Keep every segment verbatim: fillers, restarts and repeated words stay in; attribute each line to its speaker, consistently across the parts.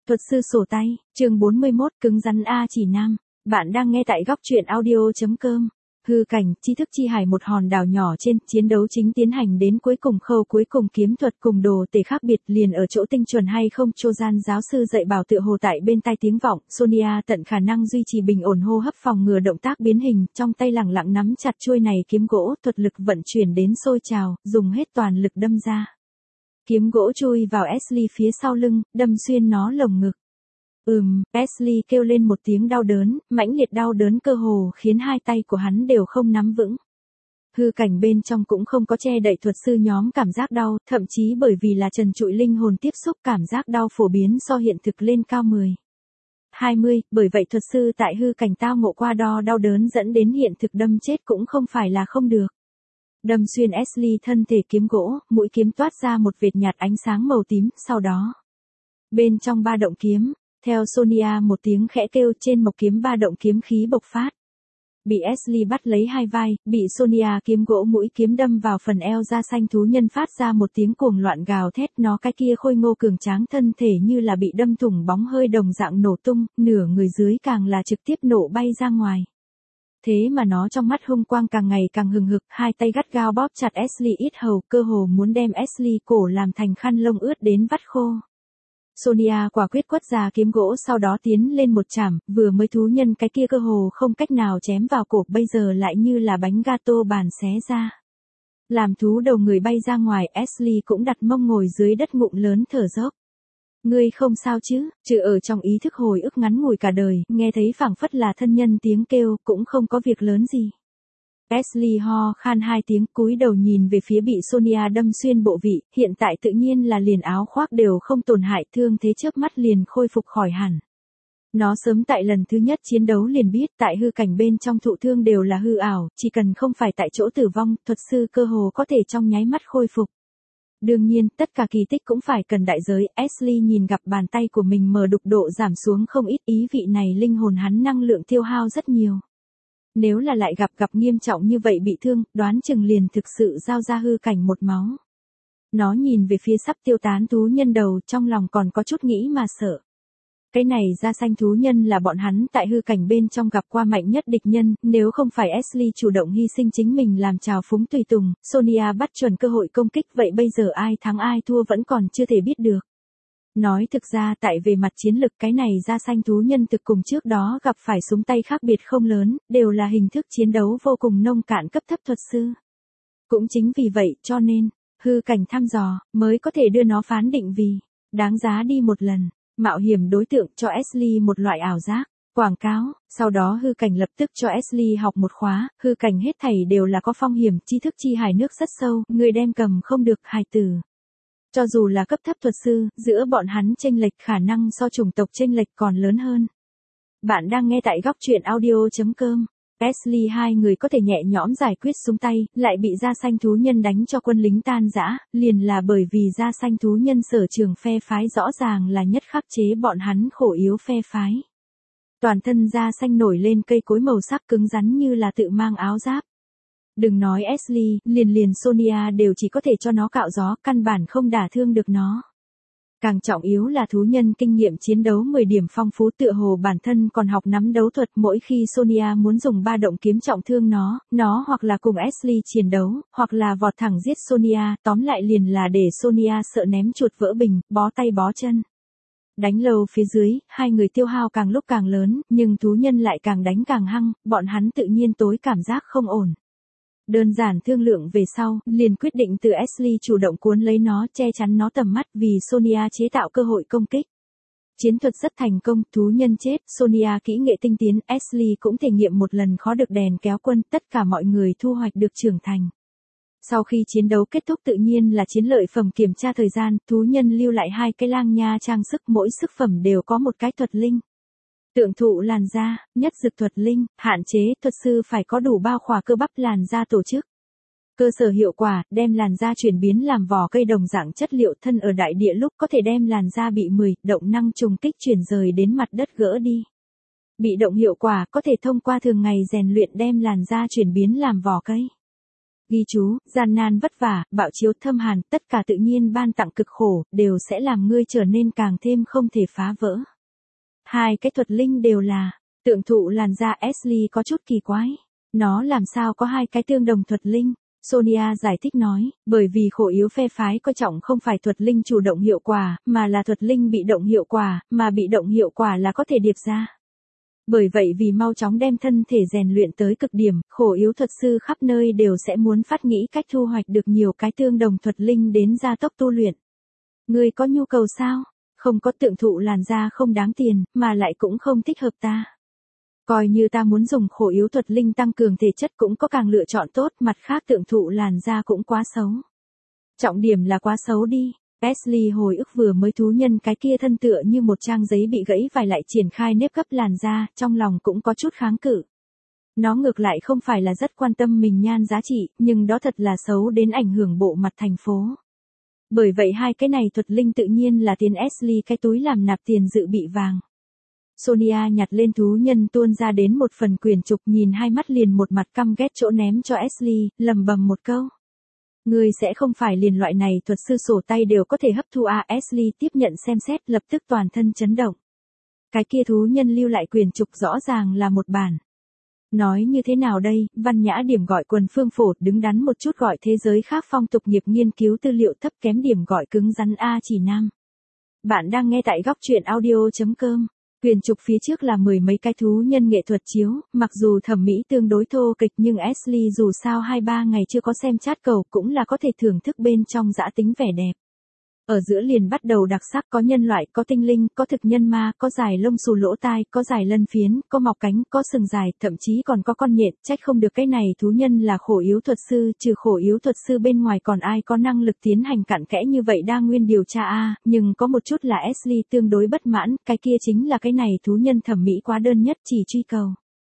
Speaker 1: Thuật sư sổ tay, chương bốn mươi mốt, cứng rắn A chỉ nam. Bạn đang nghe tại góc truyện audio.com. Hư cảnh, tri thức chi hải một hòn đảo nhỏ trên, chiến đấu chính tiến hành đến cuối cùng khâu cuối cùng kiếm thuật cùng đồ tể khác biệt liền ở chỗ tinh chuẩn hay không. Trojan giáo sư dạy bảo tựa hồ tại bên tai tiếng vọng, Sonia tận khả năng duy trì bình ổn hô hấp phòng ngừa động tác biến hình, trong tay lẳng lặng nắm chặt chuôi này kiếm gỗ, thuật lực vận chuyển đến sôi trào, dùng hết toàn lực đâm ra. Kiếm gỗ chui vào Ashley phía sau lưng, đâm xuyên nó lồng ngực. Ừm, Ashley kêu lên một tiếng đau đớn, mãnh liệt đau đớn cơ hồ khiến hai tay của hắn đều không nắm vững. Hư cảnh bên trong cũng không có che đậy thuật sư nhóm cảm giác đau, thậm chí bởi vì là trần trụi linh hồn tiếp xúc cảm giác đau phổ biến so hiện thực lên cao mười. hai mươi, bởi vậy thuật sư tại hư cảnh tao ngộ qua đo đau đớn dẫn đến hiện thực đâm chết cũng không phải là không được. Đâm xuyên Ashley thân thể kiếm gỗ, mũi kiếm toát ra một vệt nhạt ánh sáng màu tím, sau đó. Bên trong ba động kiếm, theo Sonia một tiếng khẽ kêu trên mộc kiếm ba động kiếm khí bộc phát. Bị Ashley bắt lấy hai vai, bị Sonia kiếm gỗ mũi kiếm đâm vào phần eo da xanh thú nhân phát ra một tiếng cuồng loạn gào thét, nó cái kia khôi ngô cường tráng thân thể như là bị đâm thủng bóng hơi đồng dạng nổ tung, nửa người dưới càng là trực tiếp nổ bay ra ngoài. Thế mà nó trong mắt hung quang càng ngày càng hừng hực, hai tay gắt gao bóp chặt Ashley yết hầu, cơ hồ muốn đem Ashley cổ làm thành khăn lông ướt đến vắt khô. Sonia quả quyết quất ra kiếm gỗ sau đó tiến lên một chảm, vừa mới thú nhân cái kia cơ hồ không cách nào chém vào cổ, bây giờ lại như là bánh gato bàn xé ra. Làm thú đầu người bay ra ngoài, Ashley cũng đặt mông ngồi dưới đất ngụm lớn thở dốc. Ngươi không sao chứ, trừ ở trong ý thức hồi ức ngắn ngủi cả đời, nghe thấy phảng phất là thân nhân tiếng kêu, cũng không có việc lớn gì. Ashley ho khan hai tiếng, cúi đầu nhìn về phía bị Sonia đâm xuyên bộ vị, hiện tại tự nhiên là liền áo khoác đều không tổn hại, thương thế chớp mắt liền khôi phục khỏi hẳn. Nó sớm tại lần thứ nhất chiến đấu liền biết tại hư cảnh bên trong thụ thương đều là hư ảo, chỉ cần không phải tại chỗ tử vong, thuật sư cơ hồ có thể trong nháy mắt khôi phục. Đương nhiên, tất cả kỳ tích cũng phải cần đại giới, Ashley nhìn gặp bàn tay của mình mờ đục độ giảm xuống không ít, ý vị này linh hồn hắn năng lượng tiêu hao rất nhiều. Nếu là lại gặp gặp nghiêm trọng như vậy bị thương, đoán chừng liền thực sự giao ra hư cảnh một máu. Nó nhìn về phía sắp tiêu tán thú nhân đầu, trong lòng còn có chút nghĩ mà sợ. Cái này da xanh thú nhân là bọn hắn tại hư cảnh bên trong gặp qua mạnh nhất địch nhân, nếu không phải Ashley chủ động hy sinh chính mình làm trào phúng tùy tùng, Sonia bắt chuẩn cơ hội công kích, vậy bây giờ ai thắng ai thua vẫn còn chưa thể biết được. Nói thực ra tại về mặt chiến lực cái này da xanh thú nhân thực cùng trước đó gặp phải súng tay khác biệt không lớn, đều là hình thức chiến đấu vô cùng nông cạn cấp thấp thuật sư. Cũng chính vì vậy cho nên, hư cảnh thăm dò, mới có thể đưa nó phán định vì, đáng giá đi một lần. Mạo hiểm đối tượng cho Ashley một loại ảo giác, quảng cáo, sau đó hư cảnh lập tức cho Ashley học một khóa, hư cảnh hết thảy đều là có phong hiểm, tri thức chi hải nước rất sâu, người đem cầm không được hài tử. Cho dù là cấp thấp thuật sư, giữa bọn hắn chênh lệch khả năng so chủng tộc chênh lệch còn lớn hơn. Bạn đang nghe tại góc truyện audio.com. Ashley hai người có thể nhẹ nhõm giải quyết súng tay, lại bị da xanh thú nhân đánh cho quân lính tan rã, liền là bởi vì da xanh thú nhân sở trường phe phái rõ ràng là nhất khắc chế bọn hắn khổ yếu phe phái. Toàn thân da xanh nổi lên cây cối màu sắc cứng rắn như là tự mang áo giáp. Đừng nói Ashley, liền liền Sonia đều chỉ có thể cho nó cạo gió, căn bản không đả thương được nó. Càng trọng yếu là thú nhân kinh nghiệm chiến đấu mười điểm phong phú, tựa hồ bản thân còn học nắm đấu thuật, mỗi khi Sonia muốn dùng ba động kiếm trọng thương nó, nó hoặc là cùng Ashley chiến đấu, hoặc là vọt thẳng giết Sonia, tóm lại liền là để Sonia sợ ném chuột vỡ bình, bó tay bó chân. Đánh lâu phía dưới, hai người tiêu hao càng lúc càng lớn, nhưng thú nhân lại càng đánh càng hăng, bọn hắn tự nhiên tối cảm giác không ổn. Đơn giản thương lượng về sau, liền quyết định từ Ashley chủ động cuốn lấy nó, che chắn nó tầm mắt vì Sonia chế tạo cơ hội công kích. Chiến thuật rất thành công, thú nhân chết, Sonia kỹ nghệ tinh tiến, Ashley cũng thể nghiệm một lần khó được đèn kéo quân, tất cả mọi người thu hoạch được trưởng thành. Sau khi chiến đấu kết thúc tự nhiên là chiến lợi phẩm kiểm tra thời gian, thú nhân lưu lại hai cái lang nha trang sức, mỗi sức phẩm đều có một cái thuật linh. Tượng thụ làn da, nhất dực thuật linh, hạn chế, thuật sư phải có đủ bao khỏa cơ bắp làn da tổ chức. Cơ sở hiệu quả, đem làn da chuyển biến làm vỏ cây đồng dạng chất liệu thân ở đại địa lúc có thể đem làn da bị mười, động năng trùng kích chuyển rời đến mặt đất gỡ đi. Bị động hiệu quả, có thể thông qua thường ngày rèn luyện đem làn da chuyển biến làm vỏ cây. Ghi chú, gian nan vất vả, bạo chiếu thâm hàn, tất cả tự nhiên ban tặng cực khổ, đều sẽ làm ngươi trở nên càng thêm không thể phá vỡ. Hai cái thuật linh đều là, tượng thụ làn da. Ashley có chút kỳ quái. Nó làm sao có hai cái tương đồng thuật linh? Sonia giải thích nói, bởi vì khổ yếu phe phái coi trọng không phải thuật linh chủ động hiệu quả, mà là thuật linh bị động hiệu quả, mà bị động hiệu quả là có thể điệp ra. Bởi vậy vì mau chóng đem thân thể rèn luyện tới cực điểm, khổ yếu thuật sư khắp nơi đều sẽ muốn phát nghĩ cách thu hoạch được nhiều cái tương đồng thuật linh đến gia tốc tu luyện. Ngươi có nhu cầu sao? Không có, tượng thụ làn da không đáng tiền, mà lại cũng không thích hợp ta. Coi như ta muốn dùng khổ yếu thuật linh tăng cường thể chất cũng có càng lựa chọn tốt, mặt khác tượng thụ làn da cũng quá xấu. Trọng điểm là quá xấu đi. Ashley hồi ức vừa mới thú nhân cái kia thân tựa như một trang giấy bị gãy vài lại triển khai nếp gấp làn da, trong lòng cũng có chút kháng cự. Nó ngược lại không phải là rất quan tâm mình nhan giá trị, nhưng đó thật là xấu đến ảnh hưởng bộ mặt thành phố. Bởi vậy hai cái này thuật linh tự nhiên là tiền Ashley cái túi làm nạp tiền dự bị vàng. Sonia nhặt lên thú nhân tuôn ra đến một phần quyển trục, nhìn hai mắt liền một mặt căm ghét chỗ ném cho Ashley, lầm bầm một câu. Ngươi sẽ không phải liền loại này thuật sư sổ tay đều có thể hấp thu à? Ashley tiếp nhận xem xét, lập tức toàn thân chấn động. Cái kia thú nhân lưu lại quyển trục rõ ràng là một bản. Nói như thế nào đây, văn nhã điểm gọi quần phương phổ, đứng đắn một chút gọi thế giới khác phong tục nghiệp nghiên cứu tư liệu, thấp kém điểm gọi cứng rắn A chỉ nam. Bạn đang nghe tại góc truyện audio chấm com. Quyển trục phía trước là mười mấy cái thú nhân nghệ thuật chiếu, mặc dù thẩm mỹ tương đối thô kịch nhưng Ashley dù sao hai ba ngày chưa có xem chat cầu cũng là có thể thưởng thức bên trong dã tính vẻ đẹp. Ở giữa liền bắt đầu đặc sắc, có nhân loại, có tinh linh, có thực nhân ma, có dài lông xù lỗ tai, có dài lân phiến, có mọc cánh, có sừng dài, thậm chí còn có con nhện, trách không được cái này thú nhân là khổ yếu thuật sư, trừ khổ yếu thuật sư bên ngoài còn ai có năng lực tiến hành cặn kẽ như vậy đa nguyên điều tra a à, nhưng có một chút là Ashley tương đối bất mãn, cái kia chính là cái này thú nhân thẩm mỹ quá đơn nhất, chỉ truy cầu.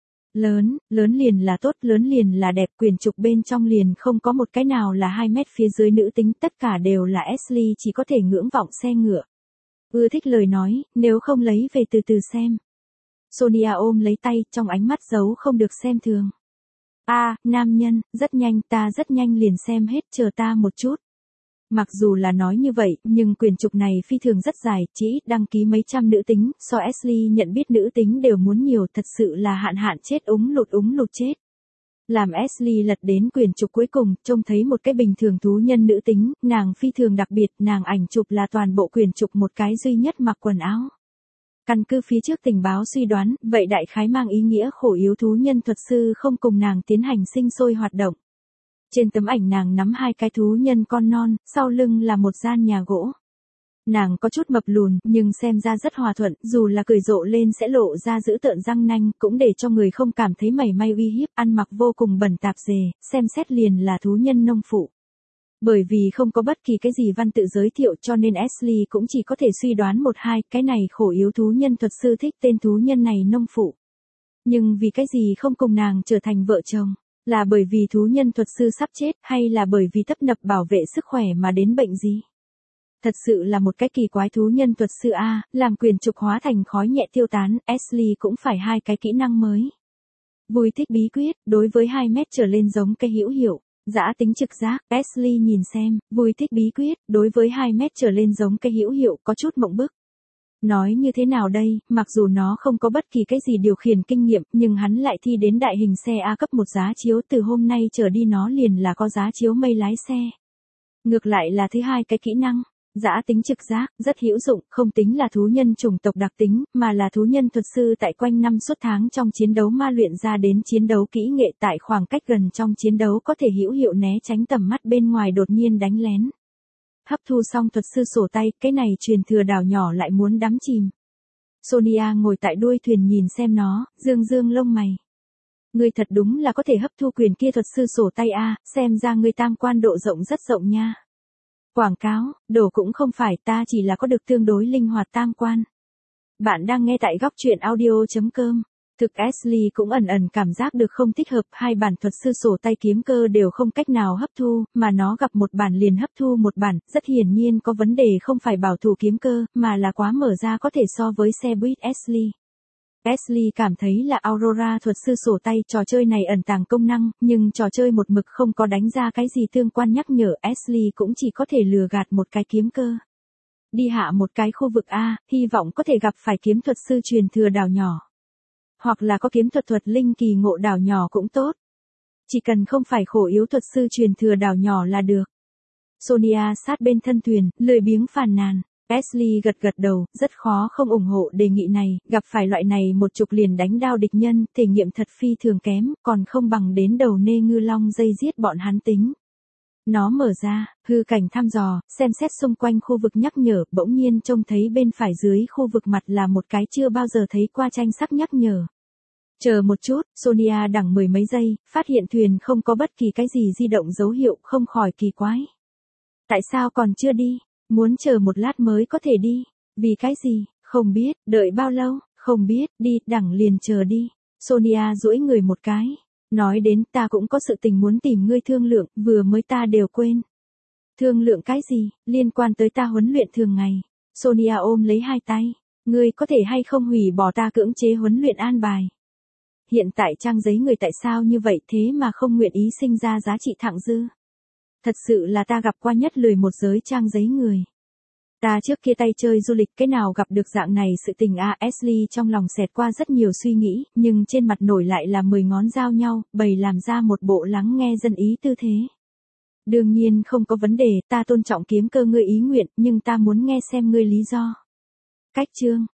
Speaker 1: Lớn, lớn liền là tốt, lớn liền là đẹp, quyển trục bên trong liền không có một cái nào là hai mét phía dưới nữ tính, tất cả đều là Ashley chỉ có thể ngưỡng vọng xe ngựa. Ưa thích lời nói, nếu không lấy về từ từ xem. Sonia ôm lấy tay, trong ánh mắt giấu không được xem thường. A, à, nam nhân, rất nhanh, ta rất nhanh liền xem hết, chờ ta một chút. Mặc dù là nói như vậy, nhưng quyển trục này phi thường rất dài, chỉ ít đăng ký mấy trăm nữ tính, so Ashley nhận biết nữ tính đều muốn nhiều, thật sự là hạn hạn chết úng lụt úng lụt chết. Làm Ashley lật đến quyển trục cuối cùng, trông thấy một cái bình thường thú nhân nữ tính, nàng phi thường đặc biệt, nàng ảnh chụp là toàn bộ quyển trục một cái duy nhất mặc quần áo. Căn cứ phía trước tình báo suy đoán, vậy đại khái mang ý nghĩa khổ yếu thú nhân thuật sư không cùng nàng tiến hành sinh sôi hoạt động. Trên tấm ảnh nàng nắm hai cái thú nhân con non, sau lưng là một gian nhà gỗ. Nàng có chút mập lùn, nhưng xem ra rất hòa thuận, dù là cười rộ lên sẽ lộ ra dữ tợn răng nanh, cũng để cho người không cảm thấy mảy may uy hiếp, ăn mặc vô cùng bẩn tạp dề, xem xét liền là thú nhân nông phụ. Bởi vì không có bất kỳ cái gì văn tự giới thiệu cho nên Ashley cũng chỉ có thể suy đoán một hai, cái này khổ yếu thú nhân thuật sư thích tên thú nhân này nông phụ. Nhưng vì cái gì không cùng nàng trở thành vợ chồng? Là bởi vì thú nhân thuật sư sắp chết, hay là bởi vì tấp nập bảo vệ sức khỏe mà đến bệnh gì? Thật sự là một cái kỳ quái thú nhân thuật sư A, làm quyển trục hóa thành khói nhẹ tiêu tán, Ashley cũng phải hai cái kỹ năng mới. Vui thích bí quyết, đối với hai mét trở lên giống cái hữu hiệu, dã tính trực giác, Ashley nhìn xem, vui thích bí quyết, đối với hai mét trở lên giống cái hữu hiệu, có chút mộng bức. Nói như thế nào đây, mặc dù nó không có bất kỳ cái gì điều khiển kinh nghiệm, nhưng hắn lại thi đến đại hình xe A cấp một giá chiếu, từ hôm nay trở đi nó liền là có giá chiếu mây lái xe. Ngược lại là thứ hai cái kỹ năng, dã tính trực giác, rất hữu dụng, không tính là thú nhân chủng tộc đặc tính, mà là thú nhân thuật sư tại quanh năm suốt tháng trong chiến đấu ma luyện ra đến chiến đấu kỹ nghệ, tại khoảng cách gần trong chiến đấu có thể hữu hiệu né tránh tầm mắt bên ngoài đột nhiên đánh lén. Hấp thu xong thuật sư sổ tay, cái này truyền thừa đảo nhỏ lại muốn đắm chìm. Sonia ngồi tại đuôi thuyền nhìn xem nó, dương dương lông mày. Ngươi thật đúng là có thể hấp thu quyền kia thuật sư sổ tay a, xem ra ngươi tam quan độ rộng rất rộng nha. Quảng cáo, đồ cũng không phải, ta chỉ là có được tương đối linh hoạt tam quan. Bạn đang nghe tại góc truyện audio chấm com. Thực Ashley cũng ẩn ẩn cảm giác được không thích hợp, hai bản thuật sư sổ tay kiếm cơ đều không cách nào hấp thu, mà nó gặp một bản liền hấp thu một bản, rất hiển nhiên có vấn đề không phải bảo thủ kiếm cơ, mà là quá mở ra có thể so với xe buýt Ashley. Ashley cảm thấy là Aurora thuật sư sổ tay, trò chơi này ẩn tàng công năng, nhưng trò chơi một mực không có đánh ra cái gì tương quan nhắc nhở, Ashley cũng chỉ có thể lừa gạt một cái kiếm cơ. Đi hạ một cái khu vực A, hy vọng có thể gặp phải kiếm thuật sư truyền thừa đảo nhỏ. Hoặc là có kiếm thuật thuật linh kỳ ngộ đảo nhỏ cũng tốt. Chỉ cần không phải khổ yếu thuật sư truyền thừa đảo nhỏ là được. Sonia sát bên thân thuyền, lười biếng phàn nàn. Ashley gật gật đầu, rất khó không ủng hộ đề nghị này, gặp phải loại này một chục liền đánh đao địch nhân, thể nghiệm thật phi thường kém, còn không bằng đến đầu nê ngư long dây giết bọn hắn tính. Nó mở ra, hư cảnh thăm dò, xem xét xung quanh khu vực nhắc nhở, bỗng nhiên trông thấy bên phải dưới khu vực mặt là một cái chưa bao giờ thấy qua tranh sắc nhắc nhở. Chờ một chút, Sonia đằng mười mấy giây, phát hiện thuyền không có bất kỳ cái gì di động dấu hiệu, không khỏi kỳ quái. Tại sao còn chưa đi? Muốn chờ một lát mới có thể đi. Vì cái gì? Không biết. Đợi bao lâu? Không biết. Đi, đẳng liền chờ đi. Sonia duỗi người một cái. Nói đến ta cũng có sự tình muốn tìm ngươi thương lượng, vừa mới ta đều quên. Thương lượng cái gì? Liên quan tới ta huấn luyện thường ngày. Sonia ôm lấy hai tay. Ngươi có thể hay không hủy bỏ ta cưỡng chế huấn luyện an bài. Hiện tại trang giấy người tại sao như vậy thế mà không nguyện ý sinh ra giá trị thặng dư. Thật sự là ta gặp qua nhất lười một giới trang giấy người. Ta trước kia tay chơi du lịch cái nào gặp được dạng này sự tình a à, Ashley trong lòng xẹt qua rất nhiều suy nghĩ, nhưng trên mặt nổi lại là mười ngón giao nhau, bày làm ra một bộ lắng nghe dân ý tư thế. Đương nhiên không có vấn đề, ta tôn trọng kiếm cơ ngươi ý nguyện, nhưng ta muốn nghe xem ngươi lý do. Cách chương,